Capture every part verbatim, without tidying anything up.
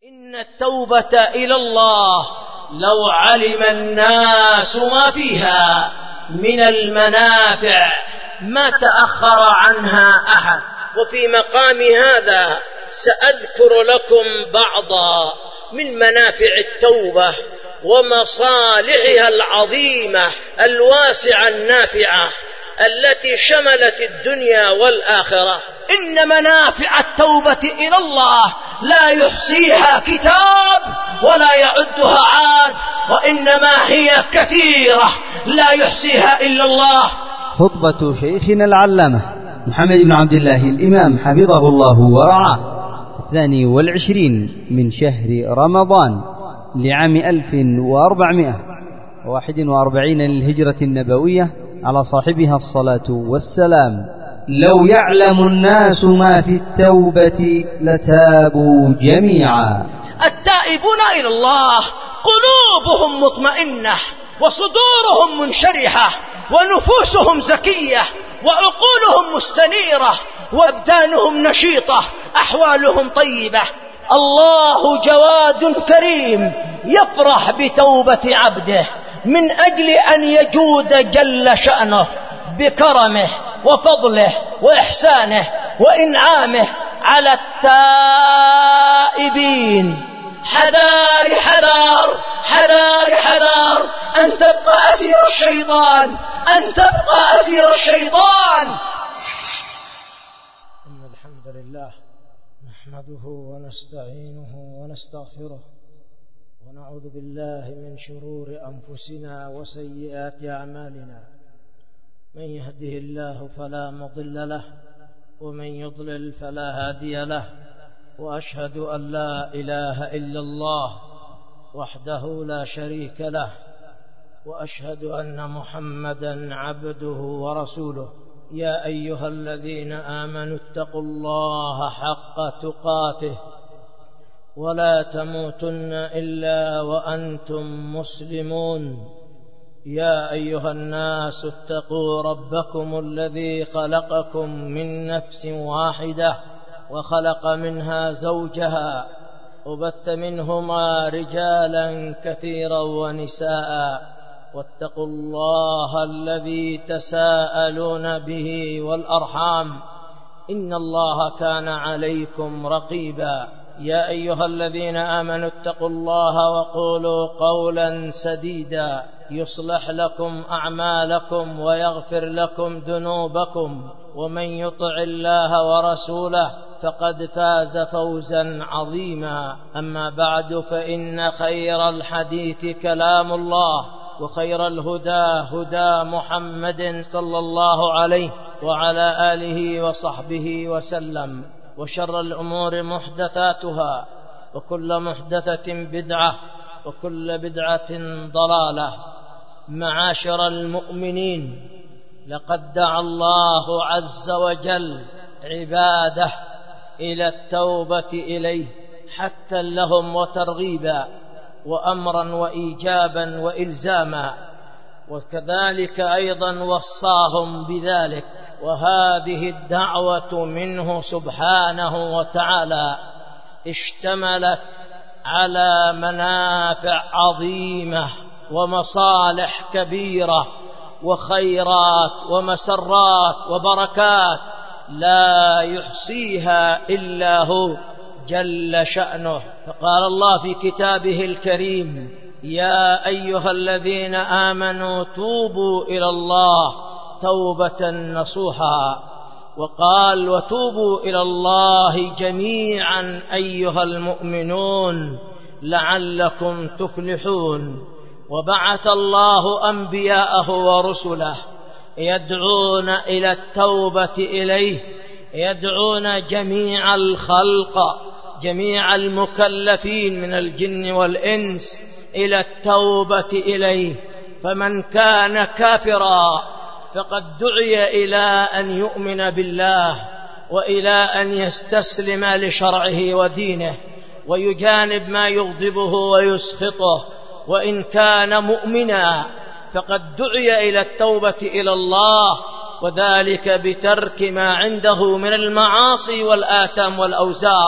إن التوبة إلى الله لو علم الناس ما فيها من المنافع ما تأخر عنها أحد. وفي مقام هذا سأذكر لكم بعضا من منافع التوبة ومصالحها العظيمة الواسعة النافعة التي شملت الدنيا والآخرة. إن منافع التوبة إلى الله لا يحصيها كتاب ولا يعدها عاد، وإنما هي كثيرة لا يحصيها إلا الله. خطبة شيخنا العلامة محمد بن عبد الله الإمام حفظه الله ورعاه، الثاني والعشرين من شهر رمضان لعام ألف وأربعمائة وواحد وأربعين للهجرة النبوية، على صاحبها الصلاة والسلام. لو يعلم الناس ما في التوبة لتابوا جميعا. التائبون إلى الله قلوبهم مطمئنة وصدورهم منشرحة ونفوسهم زكية وعقولهم مستنيرة وأبدانهم نشيطة، أحوالهم طيبة. الله جواد كريم يفرح بتوبة عبده من أجل أن يجود جل شأنه بكرمه وفضله وإحسانه وإنعامه على التائبين. حذار حذار حذار حذار أن تبقى أسير الشيطان، أن تبقى أسير الشيطان. إن الحمد لله نحمده ونستعينه ونستغفره ونعوذ بالله من شرور أنفسنا وسيئات أعمالنا. من يهده الله فلا مضل له ومن يضلل فلا هادي له، وأشهد أن لا إله إلا الله وحده لا شريك له، وأشهد أن محمدا عبده ورسوله. يا أيها الذين آمنوا اتقوا الله حق تقاته ولا تموتن إلا وأنتم مسلمون. يا أيها الناس اتقوا ربكم الذي خلقكم من نفس واحدة وخلق منها زوجها وبث منهما رجالا كثيرا ونساء، واتقوا الله الذي تساءلون به والأرحام إن الله كان عليكم رقيبا. يا أيها الذين آمنوا اتقوا الله وقولوا قولا سديدا يصلح لكم أعمالكم ويغفر لكم ذنوبكم، ومن يطع الله ورسوله فقد فاز فوزا عظيما. أما بعد، فإن خير الحديث كلام الله، وخير الهدى هدى محمد صلى الله عليه وعلى آله وصحبه وسلم، وشر الأمور محدثاتها، وكل محدثة بدعة، وكل بدعة ضلالة. معاشر المؤمنين، لقد دعا الله عز وجل عباده إلى التوبة إليه حثا لهم وترغيبا وأمرا وإيجابا وإلزاما، وكذلك أيضا وصاهم بذلك. وهذه الدعوة منه سبحانه وتعالى اشتملت على منافع عظيمة ومصالح كبيرة وخيرات ومسرات وبركات لا يحصيها إلا هو جل شأنه. فقال الله في كتابه الكريم: يا أيها الذين آمنوا توبوا إلى الله توبة نصوحا. وقال: وتوبوا إلى الله جميعا أيها المؤمنون لعلكم تفلحون. وبعث الله أنبياءه ورسله يدعون إلى التوبة إليه، يدعون جميع الخلق، جميع المكلفين من الجن والإنس إلى التوبة إليه. فمن كان كافرا فقد دعي إلى أن يؤمن بالله وإلى أن يستسلم لشرعه ودينه ويجانب ما يغضبه ويسخطه. وإن كان مؤمنا فقد دعي إلى التوبة إلى الله، وذلك بترك ما عنده من المعاصي والآثام والأوزار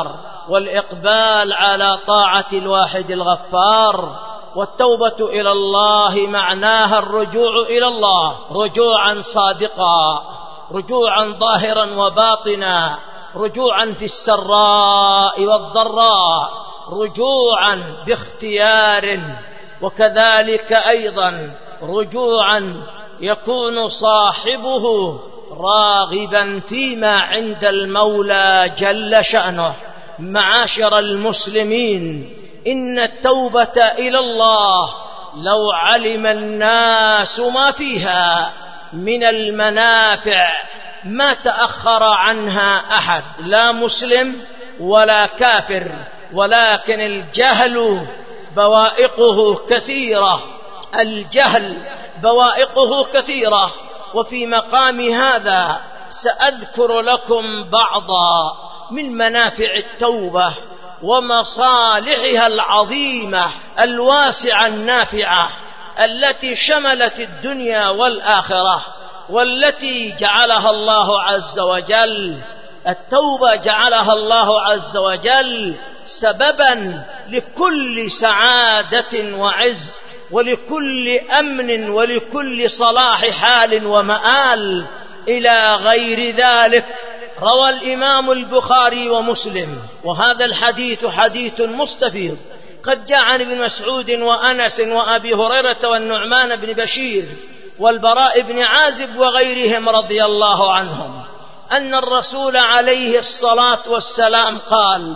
والإقبال على طاعة الواحد الغفار. والتوبة إلى الله معناها الرجوع إلى الله رجوعا صادقا، رجوعا ظاهرا وباطنا، رجوعا في السراء والضراء، رجوعا باختيار، وكذلك أيضا رجوعا يكون صاحبه راغبا فيما عند المولى جل شأنه. معاشر المسلمين، إن التوبة إلى الله لو علم الناس ما فيها من المنافع ما تأخر عنها أحد، لا مسلم ولا كافر، ولكن الجهل بوائقه كثيرة، الجهل بوائقه كثيرة. وفي مقام هذا سأذكر لكم بعضا من منافع التوبة ومصالحها العظيمة الواسعة النافعة التي شملت الدنيا والآخرة، والتي جعلها الله عز وجل، التوبة جعلها الله عز وجل سببا لكل سعادة وعز، ولكل أمن، ولكل صلاح حال ومآل إلى غير ذلك. روى الإمام البخاري ومسلم، وهذا الحديث حديث مستفيض، قد جاء عن ابن مسعود وأنس وأبي هريرة والنعمان بن بشير والبراء بن عازب وغيرهم رضي الله عنهم أن الرسول عليه الصلاة والسلام قال: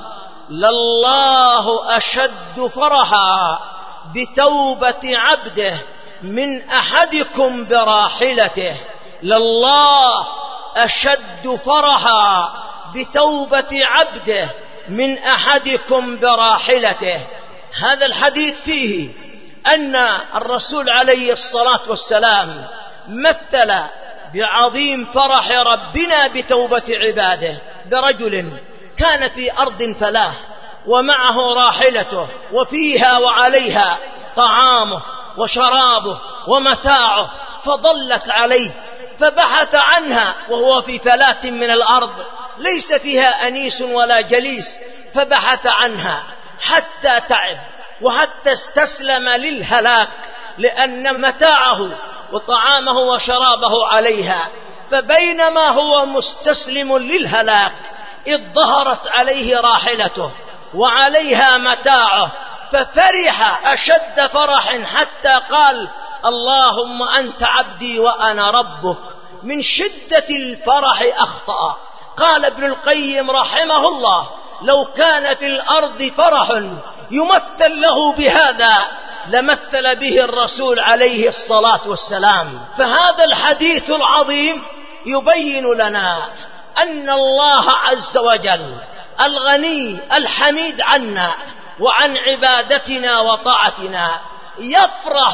لله أشد فرحا بتوبة عبده من أحدكم براحلته، لله أشد فرحا بتوبة عبده من أحدكم براحلته. هذا الحديث فيه أن الرسول عليه الصلاة والسلام مثل بعظيم فرح ربنا بتوبة عباده برجل كان في أرض فلاة ومعه راحلته وفيها وعليها طعامه وشرابه ومتاعه، فضلت عليه فبحث عنها وهو في فلاة من الأرض ليس فيها أنيس ولا جليس، فبحث عنها حتى تعب وحتى استسلم للهلاك، لأن متاعه وطعامه وشرابه عليها. فبينما هو مستسلم للهلاك إذ ظهرت عليه راحلته وعليها متاعه، ففرح أشد فرح حتى قال: اللهم أنت عبدي وأنا ربك. من شدة الفرح أخطأ. قال ابن القيم رحمه الله: لو كان في الأرض فرح يمثل له بهذا لمثل به الرسول عليه الصلاة والسلام. فهذا الحديث العظيم يبين لنا أن الله عز وجل الغني الحميد عنا وعن عبادتنا وطاعتنا يفرح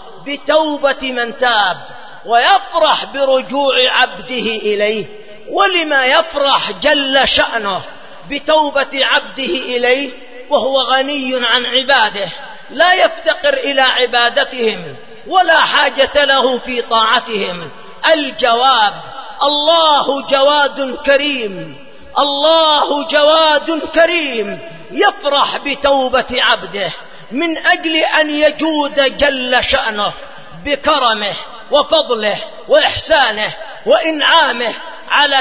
بتوبة من تاب، ويفرح برجوع عبده إليه. ولما يفرح جل شأنه بتوبة عبده إليه وهو غني عن عباده، لا يفتقر إلى عبادتهم ولا حاجة له في طاعتهم؟ الجواب: الله جواد كريم، الله جواد كريم يفرح بتوبة عبده من أجل أن يجود جل شأنه بكرمه وفضله وإحسانه وإنعامه على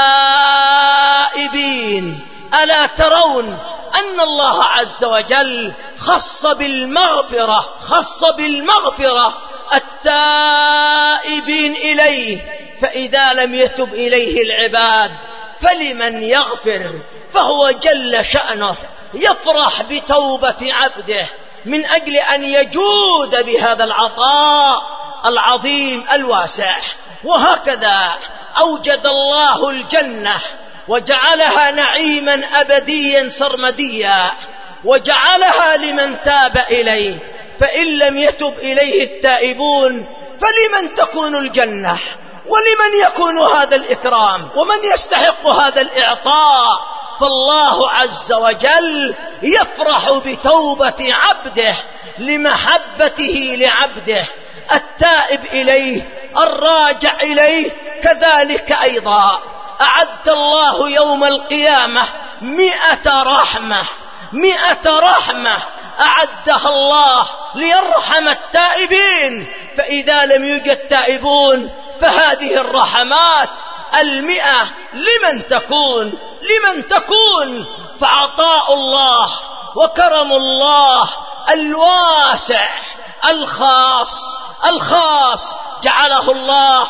التائبين. ألا ترون أن الله عز وجل خص بالمغفرة خص بالمغفرة التائبين إليه، فإذا لم يتب إليه العباد فلمن يغفر؟ فهو جل شأنه يفرح بتوبة عبده من أجل أن يجود بهذا العطاء العظيم الواسع. وهكذا أوجد الله الجنة وجعلها نعيما أبديا سرمديا، وجعلها لمن تاب إليه، فإن لم يتب إليه التائبون فلمن تكون الجنة؟ ولمن يكون هذا الإكرام؟ ومن يستحق هذا الإعطاء؟ فالله عز وجل يفرح بتوبة عبده لمحبته لعبده التائب إليه الراجع إليه. كذلك أيضا أعد الله يوم القيامة مئة رحمة مئة رحمة أعدها الله ليرحم التائبين، فإذا لم يوجد تائبون فهذه الرحمات المئة لمن تكون لمن تكون فعطاء الله وكرم الله الواسع الخاص الخاص جعله الله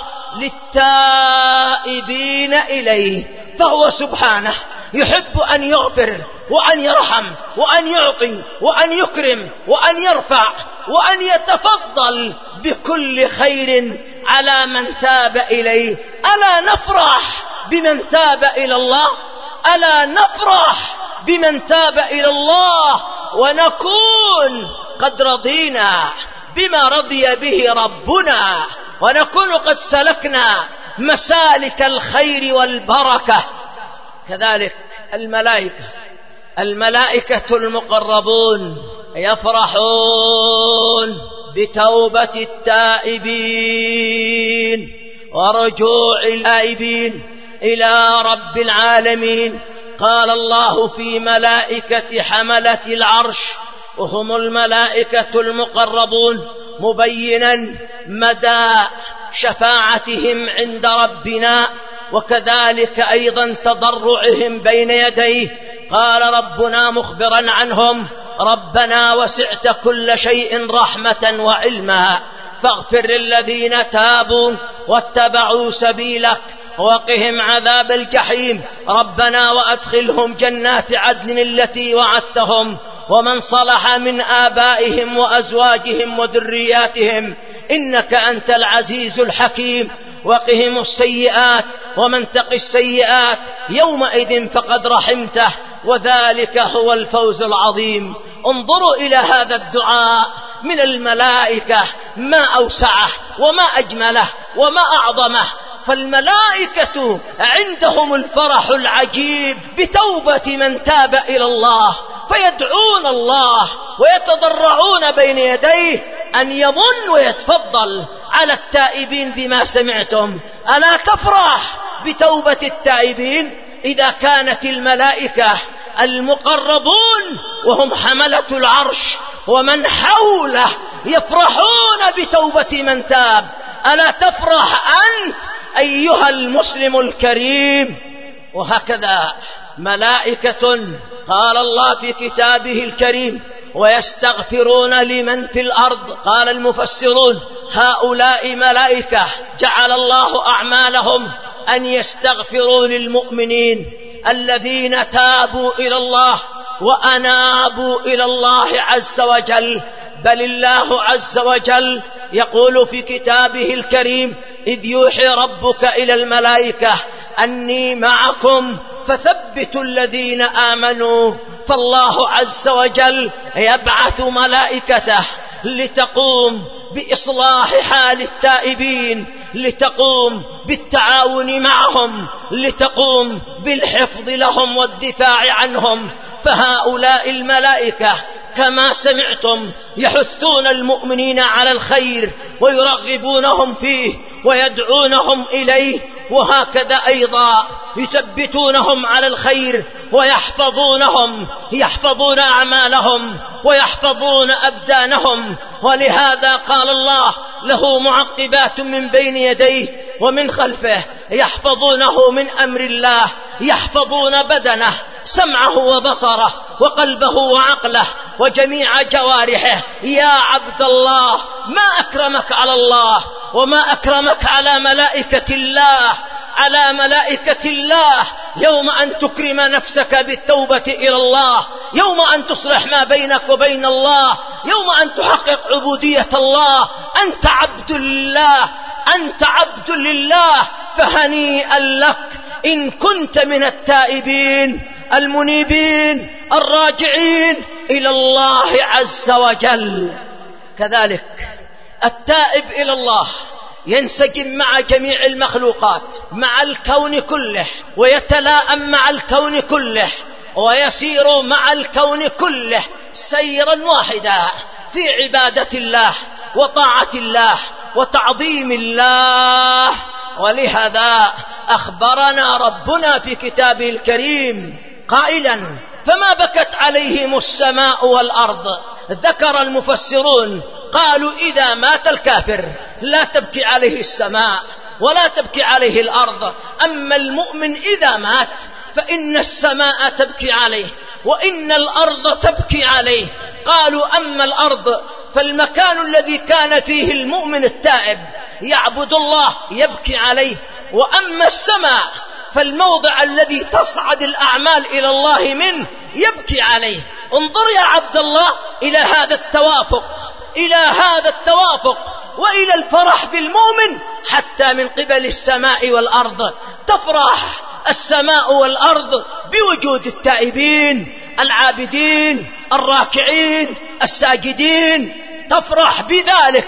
للتائبين إليه، فهو سبحانه يحب أن يغفر وأن يرحم وأن يعطي وأن يكرم وأن يرفع وأن يتفضل بكل خير على من تاب إليه. ألا نفرح بمن تاب إلى الله؟ ألا نفرح بمن تاب إلى الله ونكون قد رضينا بما رضي به ربنا، ونكون قد سلكنا مسالك الخير والبركة. كذلك الملائكة الملائكة المقربون يفرحون بتوبة التائبين ورجوع الآيبين إلى رب العالمين. قال الله في ملائكة حملة العرش وهم الملائكة المقربون مبينا مدى شفاعتهم عند ربنا، وكذلك أيضا تضرعهم بين يديه. قال ربنا مخبرا عنهم: ربنا وسعت كل شيء رحمة وعلما فاغفر للذين تابوا واتبعوا سبيلك وقهم عذاب الجحيم. ربنا وأدخلهم جنات عدن التي وعدتهم ومن صلح من آبائهم وأزواجهم وذرياتهم إنك أنت العزيز الحكيم. وقهم السيئات ومن تق السيئات يومئذ فقد رحمته وذلك هو الفوز العظيم. انظروا إلى هذا الدعاء من الملائكة، ما أوسعه وما أجمله وما أعظمه. فالملائكة عندهم الفرح العجيب بتوبة من تاب إلى الله، فيدعون الله ويتضرعون بين يديه أن يمن ويتفضل على التائبين بما سمعتم. ألا تفرح بتوبة التائبين إذا كانت الملائكة المقربون وهم حملة العرش ومن حوله يفرحون بتوبة من تاب؟ ألا تفرح أنت أيها المسلم الكريم؟ وهكذا ملائكة قال الله في كتابه الكريم: ويستغفرون لمن في الأرض. قال المفسرون: هؤلاء ملائكة جعل الله أعمالهم أن يستغفروا للمؤمنين الذين تابوا إلى الله وأنابوا إلى الله عز وجل. بل الله عز وجل يقول في كتابه الكريم: إذ يوحي ربك إلى الملائكة أني معكم فثبتوا الذين آمنوا. فالله عز وجل يبعث ملائكته لتقوم بإصلاح حال التائبين، لتقوم بالتعاون معهم، لتقوم بالحفظ لهم والدفاع عنهم. فهؤلاء الملائكة كما سمعتم يحثون المؤمنين على الخير ويرغبونهم فيه ويدعونهم إليه، وهكذا أيضا يثبتونهم على الخير ويحفظونهم يحفظون أعمالهم ويحفظون أبدانهم. ولهذا قال الله له معقبات من بين يديه ومن خلفه يحفظونه من أمر الله، يحفظون بدنه، سمعه وبصره وقلبه وعقله وجميع جوارحه. يا عبد الله، ما أكرمك على الله وما أكرمك على ملائكة الله على ملائكة الله يوم أن تكرم نفسك بالتوبة إلى الله، يوم أن تصلح ما بينك وبين الله، يوم أن تحقق عبودية الله. أنت عبد لله، أنت عبد لله، فهنيئا لك إن كنت من التائبين المنيبين الراجعين إلى الله عز وجل. كذلك التائب إلى الله ينسجم مع جميع المخلوقات، مع الكون كله، ويتلائم مع الكون كله، ويسير مع الكون كله سيرا واحدا في عبادة الله وطاعة الله وتعظيم الله. ولهذا أخبرنا ربنا في كتابه الكريم قائلا: فما بكت عليهم السماء والأرض؟ ذكر المفسرون قالوا: إذا مات الكافر لا تبكي عليه السماء ولا تبكي عليه الأرض، أما المؤمن إذا مات فإن السماء تبكي عليه وإن الأرض تبكي عليه. قالوا: أما الأرض فالمكان الذي كان فيه المؤمن التائب يعبد الله يبكي عليه، وأما السماء فالموضع الذي تصعد الأعمال إلى الله منه يبكي عليه. انظر يا عبد الله إلى هذا التوافق، إلى هذا التوافق وإلى الفرح بالمؤمن حتى من قبل السماء والأرض. تفرح السماء والأرض بوجود التائبين العابدين الراكعين الساجدين، تفرح بذلك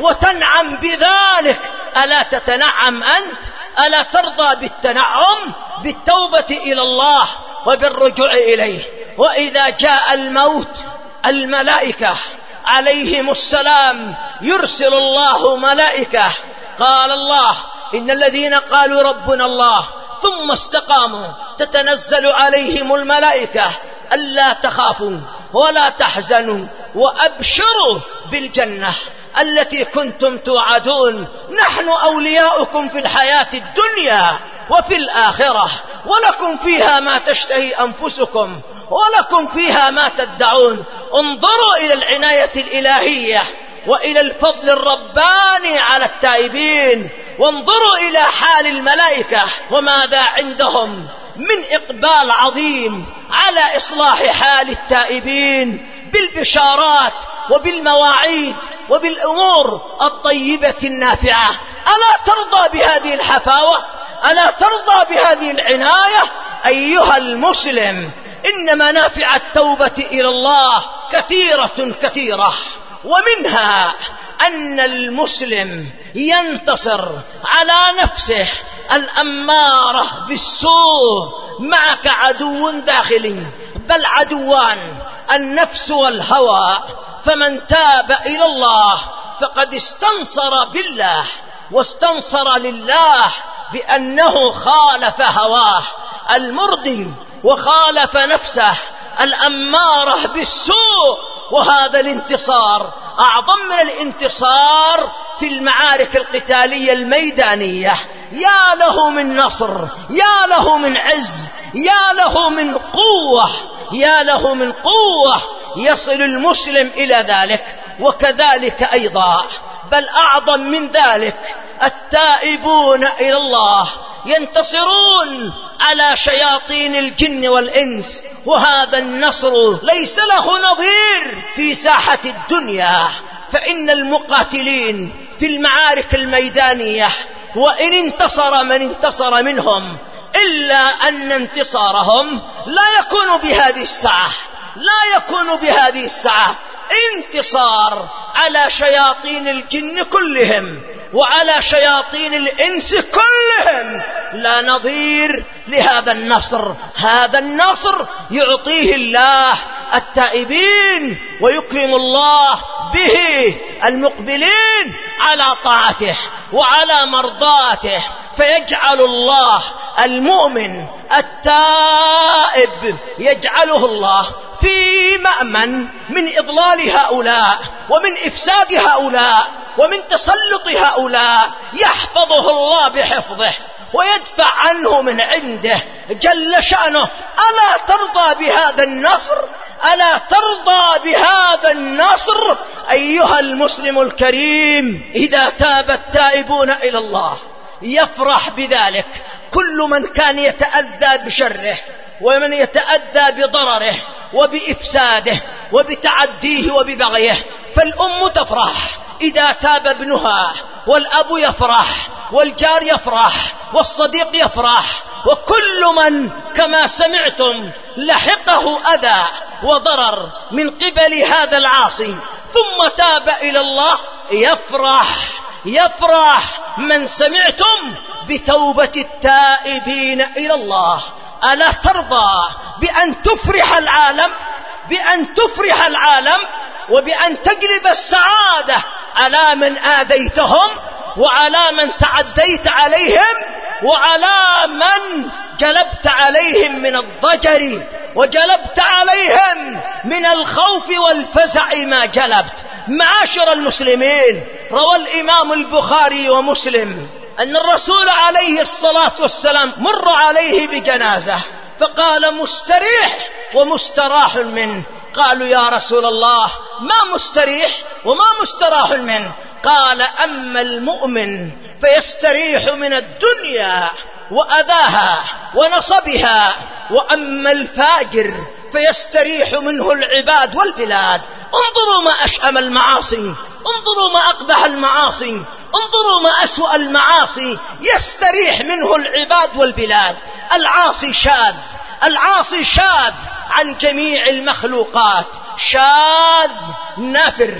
وتنعم بذلك. ألا تتنعم أنت؟ ألا ترضى بالتنعم بالتوبة إلى الله وبالرجوع إليه؟ وإذا جاء الموت الملائكة عليهم السلام يرسل الله ملائكة. قال الله: إن الذين قالوا ربنا الله ثم استقاموا تتنزل عليهم الملائكة ألا تخافوا ولا تحزنوا وأبشروا بالجنة التي كنتم توعدون، نحن أولياؤكم في الحياة الدنيا وفي الآخرة، ولكم فيها ما تشتهي أنفسكم ولكم فيها ما تدعون. انظروا إلى العناية الإلهية وإلى الفضل الرباني على التائبين، وانظروا إلى حال الملائكة وماذا عندهم من إقبال عظيم على إصلاح حال التائبين بالبشارات وبالمواعيد وبالأمور الطيبة النافعة. ألا ترضى بهذه الحفاوة؟ ألا ترضى بهذه العناية؟ أيها المسلم، إن منافع التوبة إلى الله كثيرة كثيرة، ومنها أن المسلم ينتصر على نفسه الأمارة بالسوء. معك عدو داخلي، بل عدوان، النفس والهوى، فمن تاب إلى الله فقد استنصر بالله واستنصر لله بأنه خالف هواه المرضي وخالف نفسه الأمارة بالسوء. وهذا الانتصار أعظم من الانتصار في المعارك القتالية الميدانية. يا له من نصر، يا له من عز، يا له من قوة، يا له من قوة يصل المسلم إلى ذلك. وكذلك أيضا بل أعظم من ذلك التائبون إلى الله ينتصرون على شياطين الجن والإنس، وهذا النصر ليس له نظير في ساحة الدنيا. فإن المقاتلين في المعارك الميدانية وإن انتصر من انتصر منهم إلا أن انتصارهم لا يكون بهذه السعة، لا يكون بهذه السعة. انتصار على شياطين الجن كلهم وعلى شياطين الإنس كلهم لا نظير لهذا النصر. هذا النصر يعطيه الله التائبين ويكرم الله به المقبلين على طاعته وعلى مرضاته، فيجعل الله المؤمن التائب يجعله الله في مأمن من إضلال هؤلاء ومن إفساد هؤلاء ومن تسلط هؤلاء، يحفظه الله بحفظه ويدفع عنه من عنده جل شأنه. ألا ترضى بهذا النصر؟ ألا ترضى بهذا النصر؟ أيها المسلم الكريم، إذا تاب التائبون إلى الله يفرح بذلك كل من كان يتأذى بشره ومن يتأذى بضرره وبإفساده وبتعديه وببغيه. فالأم تفرح إذا تاب ابنها، والأب يفرح، والجار يفرح، والصديق يفرح، وكل من كما سمعتم لحقه أذى وضرر من قبل هذا العاصي ثم تاب إلى الله يفرح. يفرح من سمعتم بتوبة التائبين إلى الله. ألا ترضى بأن تفرح العالم، بأن تفرح العالم وبأن تجلب السعادة على من آذيتهم وعلى من تعديت عليهم وعلى من جلبت عليهم من الضجر وجلبت عليهم من الخوف والفزع ما جلبت. معاشر المسلمين، روى الإمام البخاري ومسلم أن الرسول عليه الصلاة والسلام مر عليه بجنازة فقال: مستريح ومستراح منه. قالوا: يا رسول الله، ما مستريح وما مستراح منه؟ قال: أما المؤمن فيستريح من الدنيا وأذاها ونصبها، وأما الفاجر فيستريح منه العباد والبلاد. انظروا ما أشأم المعاصي، انظروا ما أقبح المعاصي، انظروا ما أسوأ المعاصي يستريح منه العباد والبلاد. العاصي شاذ، العاصي شاذ عن جميع المخلوقات، شاذ نافر.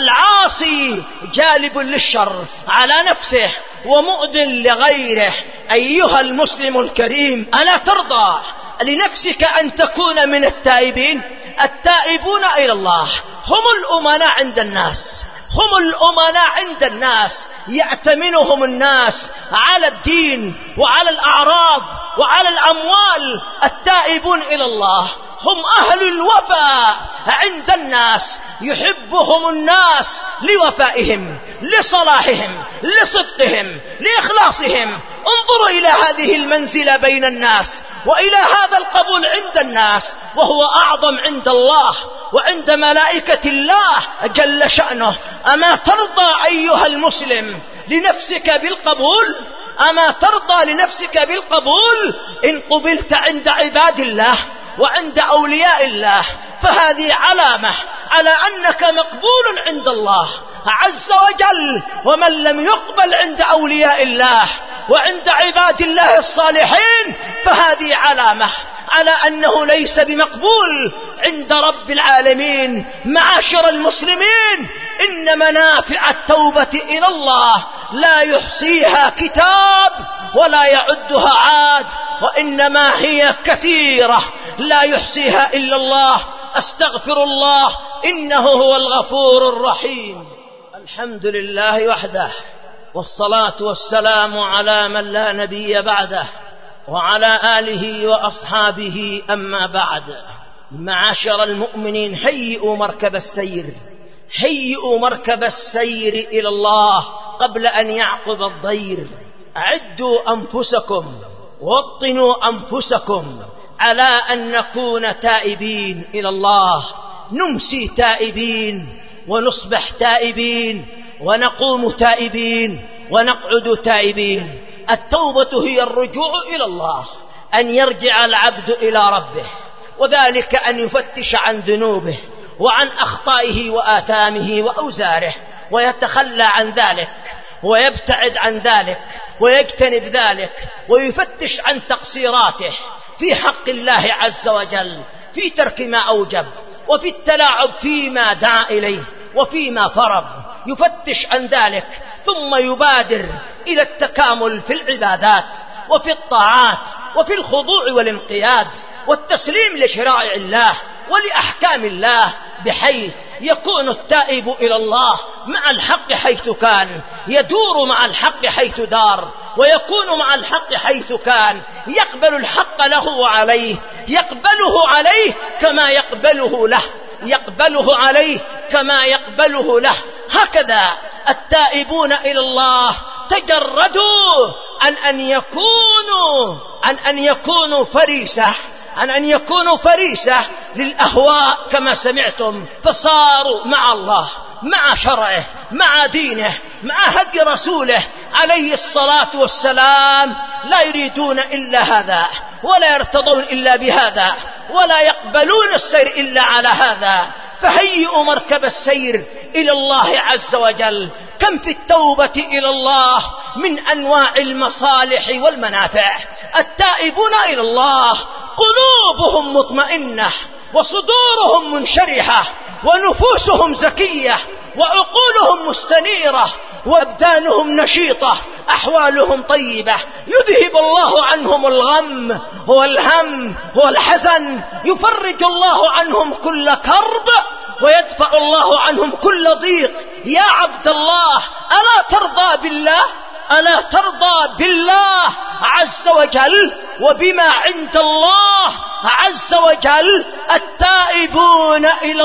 العاصي جالب للشر على نفسه ومؤذ لغيره. أيها المسلم الكريم، ألا ترضى لنفسك أن تكون من التائبين؟ التائبون إلى الله هم الأمناء عند الناس، هم الأمناء عند الناس، يأتمنهم الناس على الدين وعلى الأعراض وعلى الأموال. التائبون إلى الله هم أهل الوفاء عند الناس، يحبهم الناس لوفائهم، لصلاحهم، لصدقهم، لإخلاصهم. انظروا إلى هذه المنزلة بين الناس وإلى هذا القبول عند الناس، وهو أعظم عند الله وعند ملائكة الله جل شأنه. أما ترضى أيها المسلم لنفسك بالقبول؟ أما ترضى لنفسك بالقبول؟ إن قبلت عند عباد الله وعند أولياء الله فهذه علامة على أنك مقبول عند الله عز وجل. ومن لم يقبل عند أولياء الله وعند عباد الله الصالحين فهذه علامة على أنه ليس بمقبول عند رب العالمين. معاشر المسلمين، إن منافع التوبة إلى الله لا يحصيها كتاب ولا يعدها عاد، وإنما هي كثيرة لا يحصيها إلا الله. أستغفر الله إنه هو الغفور الرحيم. الحمد لله وحده، والصلاة والسلام على من لا نبي بعده، وعلى آله وأصحابه. أما بعد، معاشر المؤمنين، هيئوا مركب السير، هيئوا مركب السير إلى الله قبل أن يعقب الضير. أعدوا أنفسكم، وطنوا أنفسكم على أن نكون تائبين إلى الله، نمسي تائبين ونصبح تائبين ونقوم تائبين ونقعد تائبين. التوبة هي الرجوع إلى الله، أن يرجع العبد إلى ربه، وذلك أن يفتش عن ذنوبه وعن أخطائه وآثامه وأوزاره، ويتخلى عن ذلك ويبتعد عن ذلك ويجتنب ذلك، ويفتش عن تقصيراته في حق الله عز وجل، في ترك ما أوجب، وفي التلاعب فيما دعا إليه، وفيما فرض. يفتش عن ذلك ثم يبادر إلى التكامل في العبادات وفي الطاعات وفي الخضوع والانقياد والتسليم لشرائع الله ولأحكام الله، بحيث يكون التائب إلى الله مع الحق حيث كان، يدور مع الحق حيث دار، ويكون مع الحق حيث كان، يقبل الحق له وعليه، يقبله عليه كما يقبله له، يقبله عليه كما يقبله له. هكذا التائبون إلى الله تجردوا عن أن يكونوا عن أن يكونوا فريسة عن أن يكونوا فريسة للأهواء كما سمعتم، فصاروا مع الله، مع شرعه، مع دينه، مع هدي رسوله عليه الصلاة والسلام، لا يريدون إلا هذا، ولا يرتضون إلا بهذا، ولا يقبلون السير إلا على هذا. فهيئوا مركب السير إلى الله عز وجل. كم في التوبة إلى الله من أنواع المصالح والمنافع. التائبون إلى الله قلوبهم مطمئنة، وصدورهم منشرحة، ونفوسهم زكية، وعقولهم مستنيرة، وأبدانهم نشيطة، أحوالهم طيبة. يذهب الله عنهم الغم والهم والحزن، يفرج الله عنهم كل كرب، ويدفع الله عنهم كل ضيق. يا عبد الله، ألا ترضى بالله؟ ألا ترضى بالله عز وجل وبما عند الله عز وجل. التائبون إلى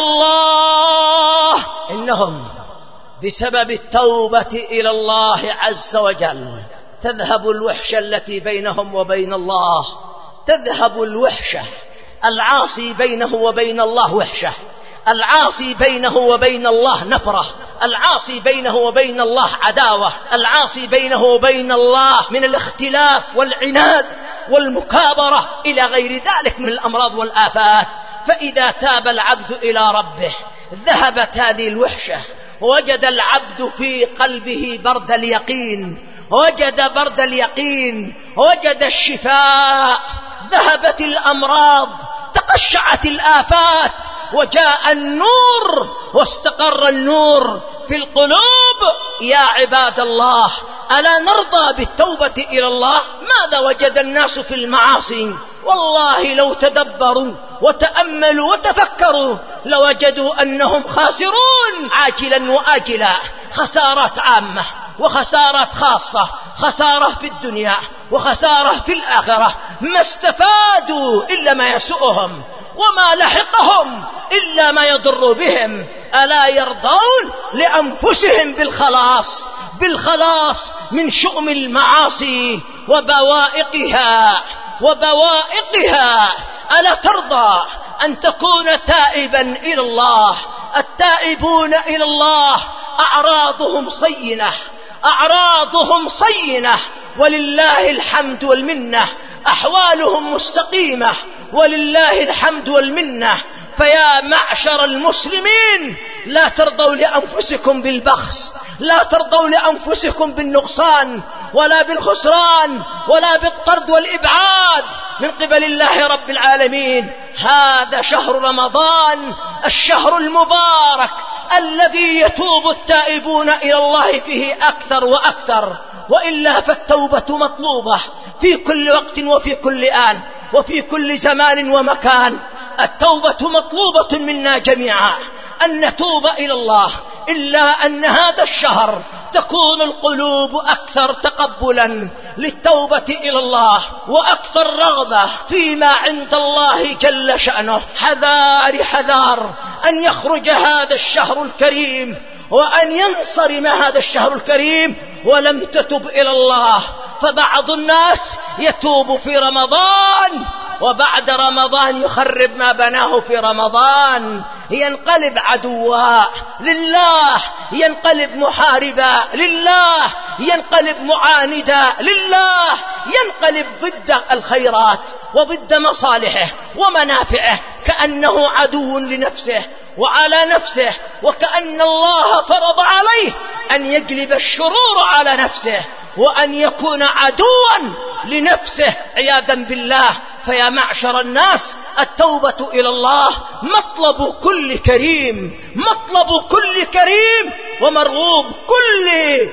الله إنهم بسبب التوبة إلى الله عز وجل تذهب الوحشة التي بينهم وبين الله، تذهب الوحشة. العاصي بينه وبين الله وحشة، العاصي بينه وبين الله نفرة، العاصي بينه وبين الله عداوة، العاصي بينه وبين الله من الاختلاف والعناد والمكابرة إلى غير ذلك من الأمراض والآفات. فإذا تاب العبد إلى ربه ذهبت هذه الوحشة، وجد العبد في قلبه برد اليقين، وجد برد اليقين، وجد الشفاء، ذهبت الأمراض، تقشعت الآفات، وجاء النور واستقر النور في القلوب. يا عباد الله، ألا نرضى بالتوبة إلى الله؟ ماذا وجد الناس في المعاصي؟ والله لو تدبروا وتأملوا وتفكروا لوجدوا أنهم خاسرون عاجلا وآجلا، خسارات عامة وخسارات خاصة، خسارة في الدنيا وخسارة في الآخرة. ما استفادوا إلا ما يسؤهم، وما لحقهم إلا ما يضر بهم. ألا يرضون لأنفسهم بالخلاص، بالخلاص من شؤم المعاصي وبوائقها وبوائقها. ألا ترضى أن تكون تائبا إلى الله؟ التائبون إلى الله أعراضهم صينة، أعراضهم صينة ولله الحمد والمنة، أحوالهم مستقيمة ولله الحمد والمنة. فيا معشر المسلمين، لا ترضوا لأنفسكم بالبخس، لا ترضوا لأنفسكم بالنقصان ولا بالخسران ولا بالطرد والإبعاد من قبل الله رب العالمين. هذا شهر رمضان، الشهر المبارك الذي يتوب التائبون إلى الله فيه أكثر وأكثر. وإلا فالتوبة مطلوبة في كل وقت وفي كل آن وفي كل زمان ومكان. التوبة مطلوبة منا جميعا أن نتوب إلى الله، إلا أن هذا الشهر تكون القلوب أكثر تقبلا للتوبة إلى الله وأكثر رغبة فيما عند الله جل شأنه. حذار حذار أن يخرج هذا الشهر الكريم وأن ينصرم هذا الشهر الكريم ولم تتب إلى الله. فبعض الناس يتوب في رمضان وبعد رمضان يخرب ما بناه في رمضان، ينقلب عدوا لله، ينقلب محاربا لله، ينقلب معاندا لله، ينقلب ضد الخيرات وضد مصالحه ومنافعه، كأنه عدو لنفسه وعلى نفسه، وكأن الله فرض عليه أن يجلب الشرور على نفسه وأن يكون عدوا لنفسه عياذا بالله. فيا معشر الناس، التوبة إلى الله مطلب كل كريم، مطلب كل كريم ومرغوب كل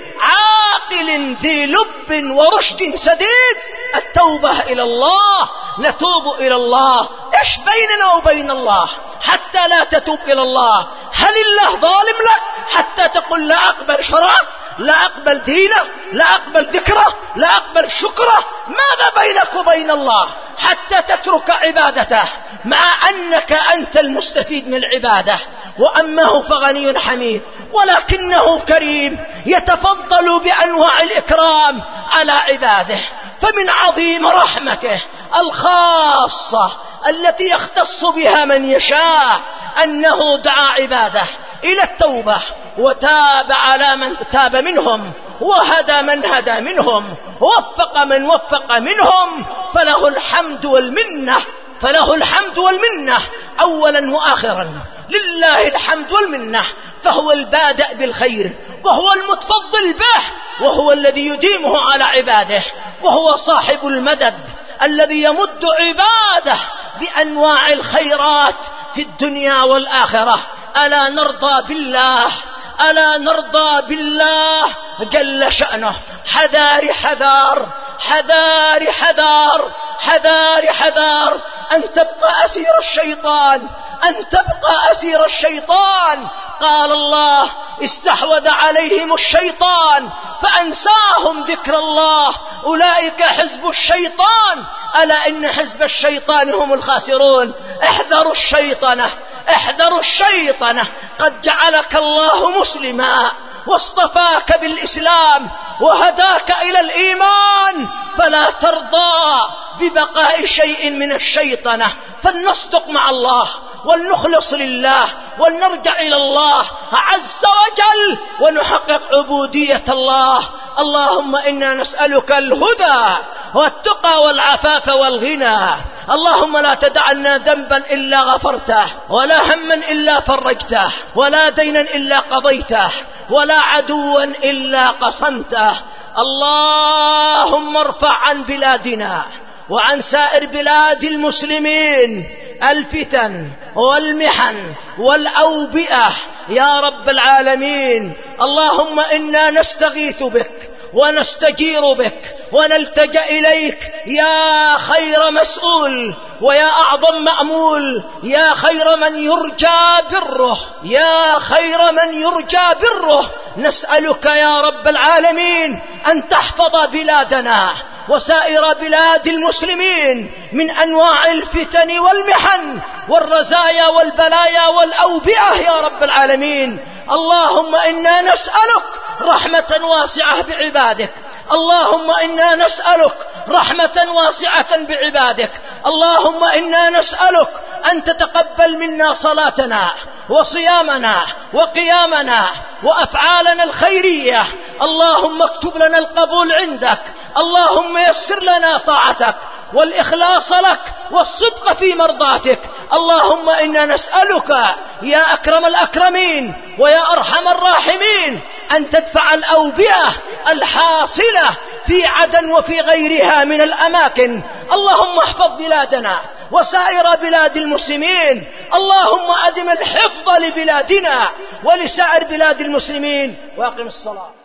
عاقل ذي لب ورشد سديد. التوبة إلى الله، نتوب إلى الله. إيش بيننا وبين الله حتى لا تتوب إلى الله؟ هل الله ظالم لك حتى تقول لا أقبل شرعه، لا أقبل دينه، لا أقبل ذكره، لا أقبل شكره؟ ماذا بينك وبين الله حتى تترك عبادته، مع أنك أنت المستفيد من العبادة؟ وأما هو فغني حميد، ولكنه كريم يتفضل بأنواع الإكرام على عباده. فمن عظيم رحمته الخاصة التي يختص بها من يشاء أنه دعا عباده إلى التوبة، وتاب على من تاب منهم، وهدى من هدى منهم، ووفق من وفق منهم. فله الحمد والمنة، فله الحمد والمنة أولا وآخرا، لله الحمد والمنة. فهو البادئ بالخير، وهو المتفضل به، وهو الذي يديمه على عباده، وهو صاحب المدد الذي يمد عباده بأنواع الخيرات في الدنيا والآخرة. ألا نرضى بالله، ألا نرضى بالله جل شأنه. حذار حذار حذار حذار حذار حذار أن تبقى أسير الشيطان، أن تبقى أسير الشيطان. قال الله: استحوذ عليهم الشيطان فأنساهم ذكر الله، أولئك حزب الشيطان، ألا إن حزب الشيطان هم الخاسرون. احذروا الشيطنة، احذروا الشيطنة. قد جعلك الله مسلما واصطفاك بالإسلام وهداك إلى الإيمان، فلا ترضى ببقاء شيء من الشيطنة. فلنصدق مع الله ولنخلص لله ولنرجع إلى الله عز وجل ونحقق عبودية الله. اللهم إنا نسألك الهدى والتقى والعفاف والغنى. اللهم لا تدع لنا ذنبا إلا غفرته، ولا هما إلا فرجته، ولا دينا إلا قضيته، ولا عدوا إلا قصمته. اللهم ارفع عن بلادنا وعن سائر بلاد المسلمين الفتن والمحن والأوبئة يا رب العالمين. اللهم إنا نستغيث بك ونستجير بك ونلتجأ إليك يا خير مسؤول ويا أعظم مأمول، يا خير من يرجى بره، يا خير من يرجى بره. نسألك يا رب العالمين أن تحفظ بلادنا وسائر بلاد المسلمين من أنواع الفتن والمحن والرزايا والبلايا والأوبئة يا رب العالمين. اللهم إنا نسألك رحمة واسعة بعبادك، اللهم إنا نسألك رحمة واسعة بعبادك. اللهم إنا نسألك أن تتقبل منا صلاتنا وصيامنا وقيامنا وأفعالنا الخيرية. اللهم اكتب لنا القبول عندك، اللهم يسر لنا طاعتك والإخلاص لك والصدق في مرضاتك. اللهم إنا نسألك يا أكرم الأكرمين ويا أرحم الراحمين أن تدفع الأوبئة الحاصلة في عدن وفي غيرها من الأماكن. اللهم احفظ بلادنا وسائر بلاد المسلمين. اللهم أدم الحفظ لبلادنا ولسائر بلاد المسلمين، واقم الصلاة.